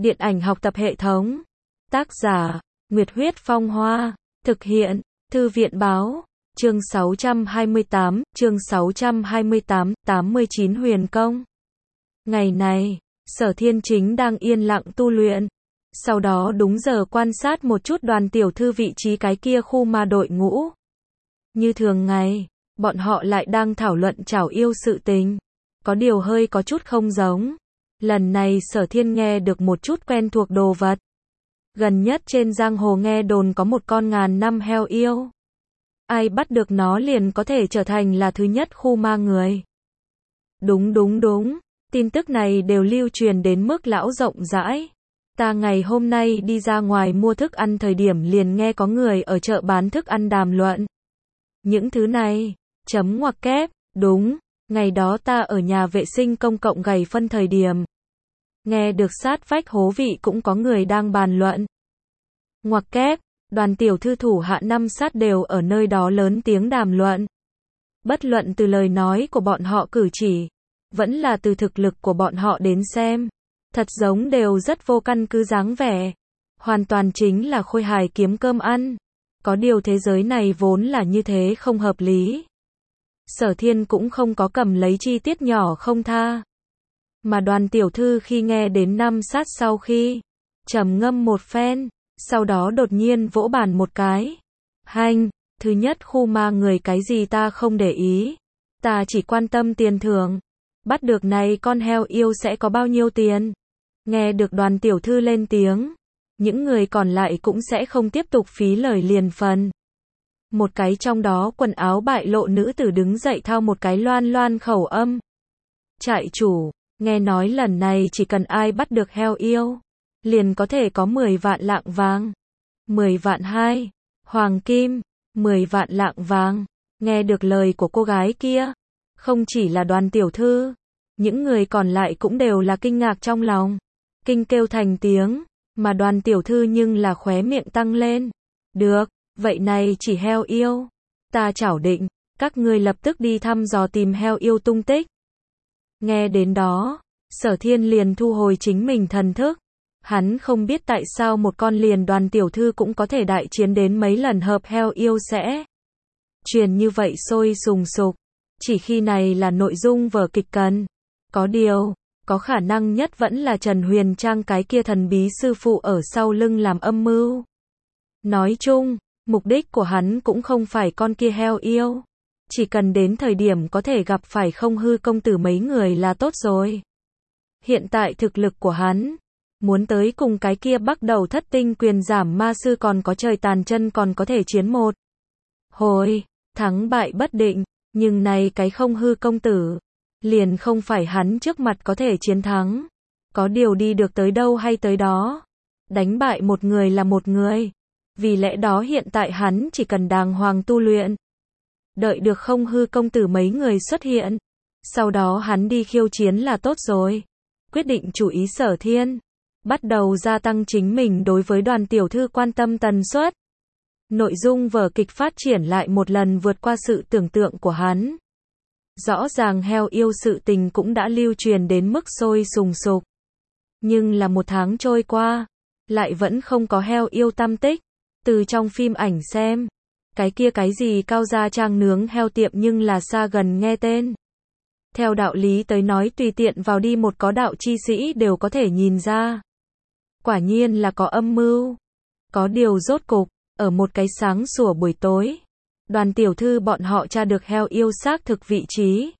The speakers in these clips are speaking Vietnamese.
Điện ảnh học tập hệ thống. Tác giả, Nguyệt Huyết Phong Hoa. Thực hiện, Thư viện Báo. Chương 628, chương 89 Huyền Công. Ngày này, Sở Thiên Chính đang yên lặng tu luyện. Sau đó đúng giờ quan sát một chút Đoàn tiểu thư vị trí cái kia khu ma đội ngũ. Như thường ngày, bọn họ lại đang thảo luận trảo yêu sự tình. Có điều hơi có chút không giống. Lần này Sở Thiên nghe được một chút quen thuộc đồ vật. Gần nhất trên giang hồ nghe đồn có một con ngàn năm heo yêu. Ai bắt được nó liền có thể trở thành là thứ nhất khu ma người. Đúng. Tin tức này đều lưu truyền đến mức lão rộng rãi. Ta ngày hôm nay đi ra ngoài mua thức ăn thời điểm liền nghe có người ở chợ bán thức ăn đàm luận. Những thứ này, chấm ngoặc kép, đúng, ngày đó ta ở nhà vệ sinh công cộng gầy phân thời điểm. Nghe được sát vách hố vị cũng có người đang bàn luận. Ngoặc kép, Đoàn tiểu thư thủ hạ năm sát đều ở nơi đó lớn tiếng đàm luận. Bất luận từ lời nói của bọn họ cử chỉ, vẫn là từ thực lực của bọn họ đến xem. Thật giống đều rất vô căn cứ dáng vẻ. Hoàn toàn chính là khôi hài kiếm cơm ăn. Có điều thế giới này vốn là như thế không hợp lý. Sở Thiên cũng không có cầm lấy chi tiết nhỏ không tha. Mà Đoàn tiểu thư khi nghe đến năm sát sau khi trầm ngâm một phen, sau đó đột nhiên vỗ bàn một cái. Hanh, thứ nhất khu ma người cái gì ta không để ý. Ta chỉ quan tâm tiền thưởng. Bắt được này con heo yêu sẽ có bao nhiêu tiền? Nghe được Đoàn tiểu thư lên tiếng, những người còn lại cũng sẽ không tiếp tục phí lời liền phần. Một cái trong đó quần áo bại lộ nữ tử đứng dậy thao một cái loan khẩu âm. Trại chủ, nghe nói lần này chỉ cần ai bắt được heo yêu, liền có thể có 10 vạn lạng vàng. 10 vạn 2, hoàng kim, 10 vạn lạng vàng. Nghe được lời của cô gái kia, không chỉ là Đoàn tiểu thư, những người còn lại cũng đều là kinh ngạc trong lòng. Kinh kêu thành tiếng, mà Đoàn tiểu thư nhưng là khóe miệng tăng lên. Được, vậy này chỉ heo yêu. Ta chảo định, các ngươi lập tức đi thăm dò tìm heo yêu tung tích. Nghe đến đó, Sở Thiên liền thu hồi chính mình thần thức. Hắn không biết tại sao một con liền Đoàn tiểu thư cũng có thể đại chiến đến mấy lần hợp heo yêu sẽ truyền như vậy sôi sùng sục. Chỉ khi này là nội dung vở kịch cần. Có điều, có khả năng nhất vẫn là Trần Huyền Trang cái kia thần bí sư phụ ở sau lưng làm âm mưu. Nói chung, mục đích của hắn cũng không phải con kia heo yêu. Chỉ cần đến thời điểm có thể gặp phải không hư công tử mấy người là tốt rồi. Hiện tại thực lực của hắn, muốn tới cùng cái kia bắt đầu thất tinh quyền giảm ma sư còn có trời tàn chân còn có thể chiến một hồi, thắng bại bất định, nhưng này cái không hư công tử, liền không phải hắn trước mặt có thể chiến thắng. Có điều đi được tới đâu hay tới đó. Đánh bại một người là một người. Vì lẽ đó hiện tại hắn chỉ cần đàng hoàng tu luyện. Đợi được không hư công tử mấy người xuất hiện. Sau đó hắn đi khiêu chiến là tốt rồi. Quyết định chủ ý Sở Thiên. Bắt đầu gia tăng chính mình đối với Đoàn tiểu thư quan tâm tần suất. Nội dung vở kịch phát triển lại một lần vượt qua sự tưởng tượng của hắn. Rõ ràng heo yêu sự tình cũng đã lưu truyền đến mức sôi sùng sục. Nhưng là một tháng trôi qua, lại vẫn không có heo yêu tăm tích. Từ trong phim ảnh xem, cái kia cái gì Cao Gia Trang nướng heo tiệm nhưng là xa gần nghe tên. Theo đạo lý tới nói tùy tiện vào đi một có đạo chi sĩ đều có thể nhìn ra. Quả nhiên là có âm mưu. Có điều rốt cục, ở một cái sáng sủa buổi tối, Đoàn tiểu thư bọn họ tra được heo yêu xác thực vị trí.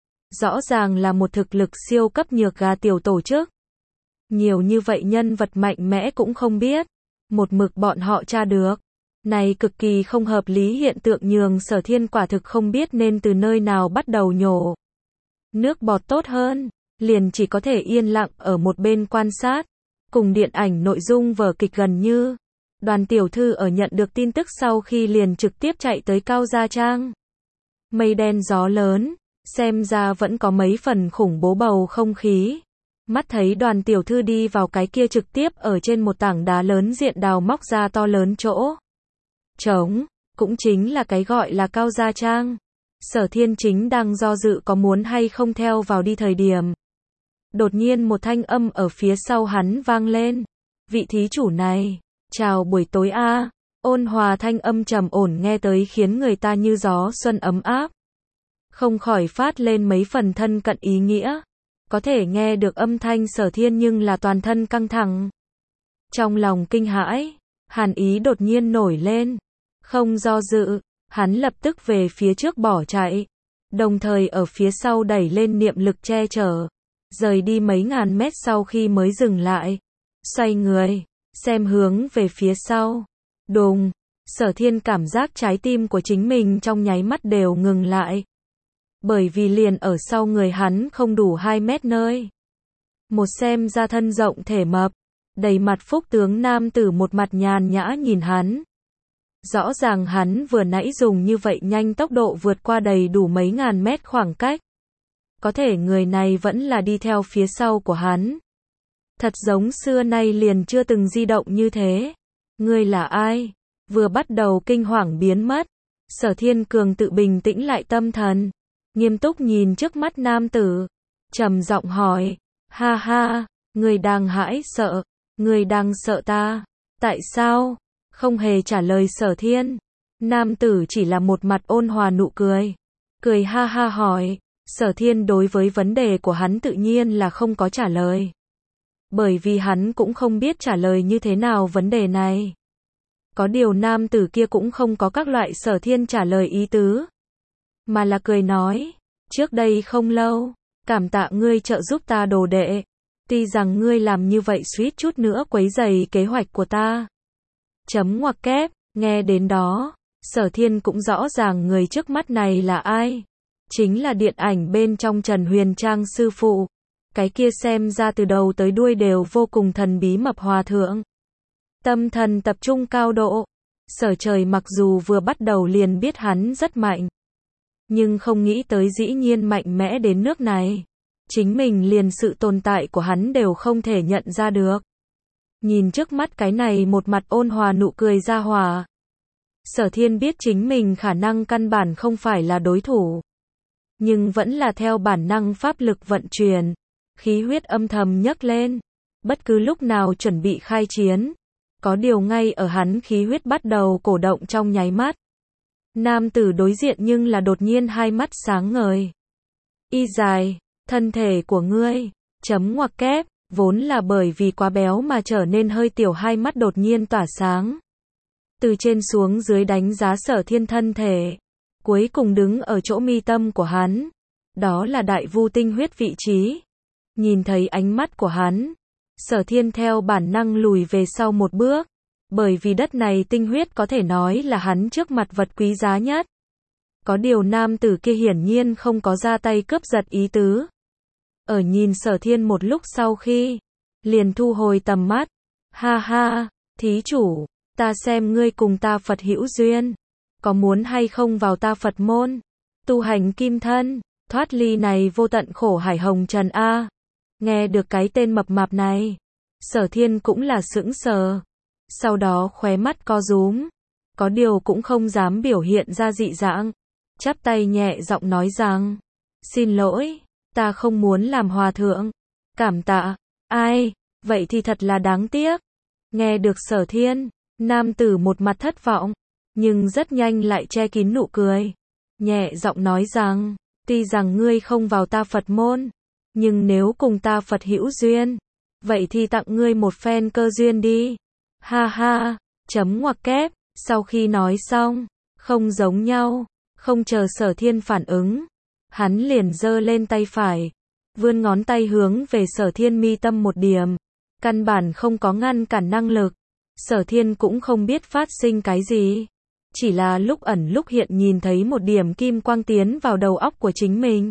Rõ ràng là một thực lực siêu cấp nhược gà tiểu tổ chức. Nhiều như vậy nhân vật mạnh mẽ cũng không biết. Một mực bọn họ tra được. Này cực kỳ không hợp lý hiện tượng nhường Sở Thiên quả thực không biết nên từ nơi nào bắt đầu nhổ nước bọt tốt hơn. Liền chỉ có thể yên lặng ở một bên quan sát. Cùng điện ảnh nội dung vở kịch gần như. Đoàn tiểu thư ở nhận được tin tức sau khi liền trực tiếp chạy tới Cao Gia Trang. Mây đen gió lớn, xem ra vẫn có mấy phần khủng bố bầu không khí. Mắt thấy Đoàn tiểu thư đi vào cái kia trực tiếp ở trên một tảng đá lớn diện đào móc ra to lớn chỗ trống, cũng chính là cái gọi là Cao Gia Trang. Sở Thiên chính đang do dự có muốn hay không theo vào đi thời điểm. Đột nhiên một thanh âm ở phía sau hắn vang lên. Vị thí chủ này, chào buổi tối a. Ôn hòa thanh âm trầm ổn nghe tới khiến người ta như gió xuân ấm áp. Không khỏi phát lên mấy phần thân cận ý nghĩa. Có thể nghe được âm thanh Sở Thiên nhưng là toàn thân căng thẳng. Trong lòng kinh hãi, hàn ý đột nhiên nổi lên. Không do dự, hắn lập tức về phía trước bỏ chạy. Đồng thời ở phía sau đẩy lên niệm lực che chở. Rời đi mấy ngàn mét sau khi mới dừng lại. Xoay người, xem hướng về phía sau. Đùng, Sở Thiên cảm giác trái tim của chính mình trong nháy mắt đều ngừng lại. Bởi vì liền ở sau người hắn không đủ 2 mét nơi. Một xem ra thân rộng thể mập, đầy mặt phúc tướng nam tử một mặt nhàn nhã nhìn hắn. Rõ ràng hắn vừa nãy dùng như vậy nhanh tốc độ vượt qua đầy đủ mấy ngàn mét khoảng cách. Có thể người này vẫn là đi theo phía sau của hắn. Thật giống xưa nay liền chưa từng di động như thế. Ngươi là ai? Vừa bắt đầu kinh hoàng biến mất. Sở Thiên Cường tự bình tĩnh lại tâm thần. Nghiêm túc nhìn trước mắt nam tử. Trầm giọng hỏi. Ha ha, ngươi đang hãi sợ. Ngươi đang sợ ta. Tại sao? Không hề trả lời Sở Thiên. Nam tử chỉ là một mặt ôn hòa nụ cười. Cười ha ha hỏi. Sở Thiên đối với vấn đề của hắn tự nhiên là không có trả lời. Bởi vì hắn cũng không biết trả lời như thế nào vấn đề này. Có điều nam tử kia cũng không có các loại Sở Thiên trả lời ý tứ. Mà là cười nói. Trước đây không lâu, cảm tạ ngươi trợ giúp ta đồ đệ. Tuy rằng ngươi làm như vậy suýt chút nữa quấy rầy kế hoạch của ta. Chấm ngoặc kép, nghe đến đó, Sở Thiên cũng rõ ràng người trước mắt này là ai. Chính là điện ảnh bên trong Trần Huyền Trang sư phụ. Cái kia xem ra từ đầu tới đuôi đều vô cùng thần bí mập hòa thượng. Tâm thần tập trung cao độ. Sở Trời mặc dù vừa bắt đầu liền biết hắn rất mạnh. Nhưng không nghĩ tới dĩ nhiên mạnh mẽ đến nước này. Chính mình liền sự tồn tại của hắn đều không thể nhận ra được. Nhìn trước mắt cái này một mặt ôn hòa nụ cười ra hòa. Sở Thiên biết chính mình khả năng căn bản không phải là đối thủ. Nhưng vẫn là theo bản năng pháp lực vận chuyển. Khí huyết âm thầm nhấc lên. Bất cứ lúc nào chuẩn bị khai chiến. Có điều ngay ở hắn khí huyết bắt đầu cổ động trong nháy mắt. Nam tử đối diện nhưng là đột nhiên hai mắt sáng ngời. Y dài, thân thể của ngươi, chấm ngoặc kép, vốn là bởi vì quá béo mà trở nên hơi tiểu hai mắt đột nhiên tỏa sáng. Từ trên xuống dưới đánh giá Sở Thiên thân thể. Cuối cùng đứng ở chỗ mi tâm của hắn. Đó là đại vu tinh huyết vị trí. Nhìn thấy ánh mắt của hắn. Sở Thiên theo bản năng lùi về sau một bước. Bởi vì đất này tinh huyết có thể nói là hắn trước mặt vật quý giá nhất. Có điều nam tử kia hiển nhiên không có ra tay cướp giật ý tứ. Ở nhìn Sở Thiên một lúc sau khi. Liền thu hồi tầm mắt. Ha ha, thí chủ, ta xem ngươi cùng ta Phật hữu duyên. Có muốn hay không vào ta Phật môn? Tu hành kim thân, thoát ly này vô tận khổ hải hồng trần A. Nghe được cái tên mập mạp này. Sở Thiên cũng là sững sờ. Sau đó khóe mắt co rúm. Có điều cũng không dám biểu hiện ra dị dạng. Chắp tay nhẹ giọng nói rằng. Xin lỗi, ta không muốn làm hòa thượng. Cảm tạ. Ai, vậy thì thật là đáng tiếc. Nghe được Sở Thiên, nam tử một mặt thất vọng. Nhưng rất nhanh lại che kín nụ cười. Nhẹ giọng nói rằng. Tuy rằng ngươi không vào ta Phật môn. Nhưng nếu cùng ta Phật hữu duyên. Vậy thì tặng ngươi một phen cơ duyên đi. Ha ha, chấm ngoặc kép, sau khi nói xong, không giống nhau, không chờ Sở Thiên phản ứng. Hắn liền giơ lên tay phải, vươn ngón tay hướng về Sở Thiên mi tâm một điểm. Căn bản không có ngăn cản năng lực. Sở Thiên cũng không biết phát sinh cái gì. Chỉ là lúc ẩn lúc hiện nhìn thấy một điểm kim quang tiến vào đầu óc của chính mình.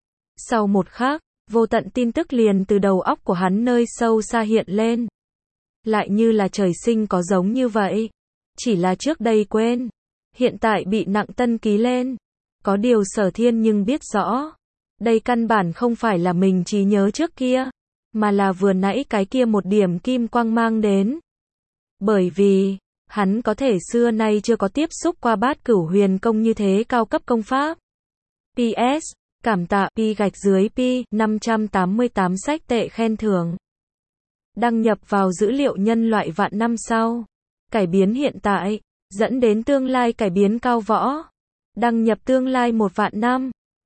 Sau một khắc, vô tận tin tức liền từ đầu óc của hắn nơi sâu xa hiện lên. Lại như là trời sinh có giống như vậy. Chỉ là trước đây quên. Hiện tại bị nặng tân ký lên. Có điều Sở Thiên nhưng biết rõ. Đây căn bản không phải là mình trí nhớ trước kia. Mà là vừa nãy cái kia một điểm kim quang mang đến. Bởi vì, hắn có thể xưa nay chưa có tiếp xúc qua Bát Cửu Huyền Công như thế cao cấp công pháp. PS, Cảm tạ pi gạch dưới pi 588 sách tệ khen thưởng. Đăng nhập vào dữ liệu nhân loại vạn năm sau. Cải biến hiện tại, dẫn đến tương lai cải biến cao võ. Đăng nhập tương lai 1 vạn năm.